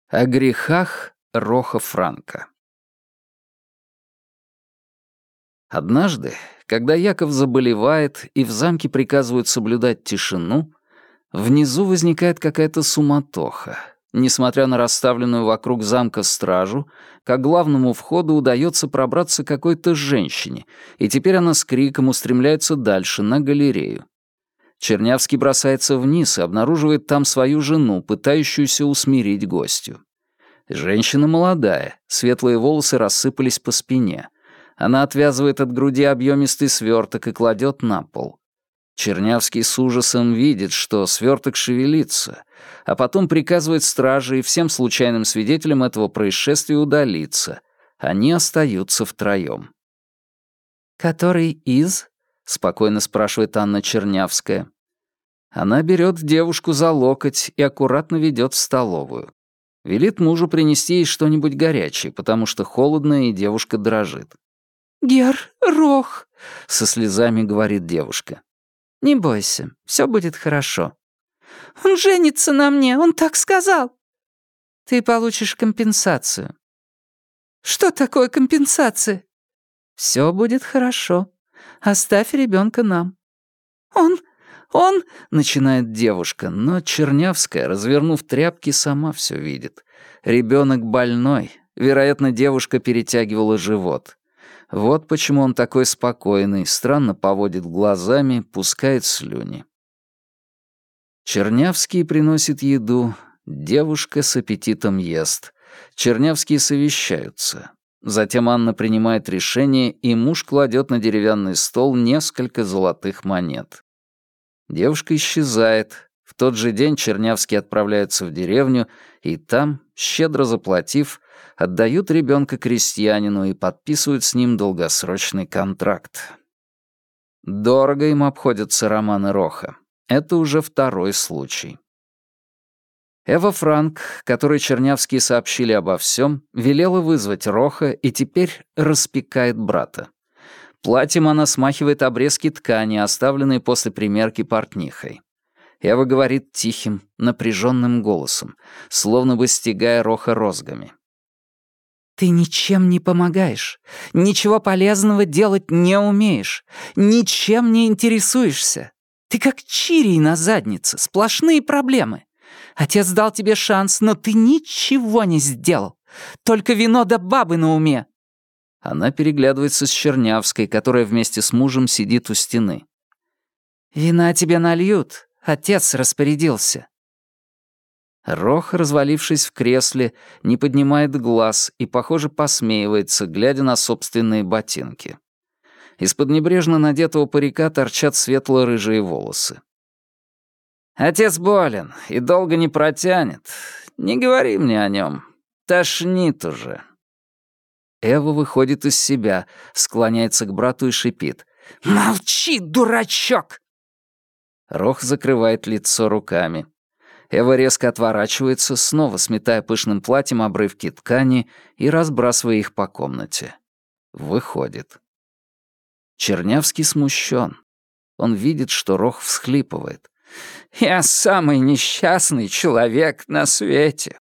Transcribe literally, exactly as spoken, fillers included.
О грехах Роха Франка. Однажды, когда Яков заболевает и в замке приказывают соблюдать тишину, внизу возникает какая-то суматоха. Несмотря на расставленную вокруг замка стражу, к главному входу удается пробраться какой-то женщине, и теперь она с криком устремляется дальше, на галерею. Чернявский бросается вниз и обнаруживает там свою жену, пытающуюся усмирить гостью. Женщина молодая, светлые волосы рассыпались по спине. Она отвязывает от груди объемистый сверток и кладет на пол. Чернявский с ужасом видит, что сверток шевелится, а потом приказывает страже и всем случайным свидетелям этого происшествия удалиться. Они остаются втроем. «Который из?» — спокойно спрашивает Анна Чернявская. Она берет девушку за локоть и аккуратно ведет в столовую. Велит мужу принести ей что-нибудь горячее, потому что холодно, и девушка дрожит. «Гер Рох», — со слезами говорит девушка. «Не бойся, все будет хорошо». «Он женится на мне, он так сказал». «Ты получишь компенсацию». «Что такое компенсация?» «Все будет хорошо. Оставь ребенка нам». «Он... он...» — начинает девушка, но Чернявская, развернув тряпки, сама все видит. Ребенок больной. Вероятно, девушка перетягивала живот. Вот почему он такой спокойный, странно поводит глазами, пускает слюни. Чернявский приносит еду. Девушка с аппетитом ест. Чернявские совещаются. Затем Анна принимает решение, и муж кладет на деревянный стол несколько золотых монет. Девушка исчезает. В тот же день Чернявский отправляется в деревню, и там, щедро заплатив, отдают ребенка крестьянину и подписывают с ним долгосрочный контракт. Дорого им обходятся романы Роха. Это уже второй случай. Эва Франк, которой Чернявские сообщили обо всем, велела вызвать Роха и теперь распекает брата. Платьем она смахивает обрезки ткани, оставленные после примерки портнихой. Эва говорит тихим, напряженным голосом, словно бы стягая Роха розгами. «Ты ничем не помогаешь, ничего полезного делать не умеешь, ничем не интересуешься. Ты как чирий на заднице, сплошные проблемы. Отец дал тебе шанс, но ты ничего не сделал, только вино да бабы на уме». Она переглядывается с Чернявской, которая вместе с мужем сидит у стены. «Вина тебе нальют, отец распорядился». Рох, развалившись в кресле, не поднимает глаз и, похоже, посмеивается, глядя на собственные ботинки. Из-под небрежно надетого парика торчат светло-рыжие волосы. «Отец болен и долго не протянет. Не говори мне о нем. Тошнит уже». Эва выходит из себя, склоняется к брату и шипит. «Молчи, дурачок!» Рох закрывает лицо руками. Эва резко отворачивается, снова сметая пышным платьем обрывки ткани и разбрасывая их по комнате. Выходит. Чернявский смущен. Он видит, что Рох всхлипывает. «Я самый несчастный человек на свете»,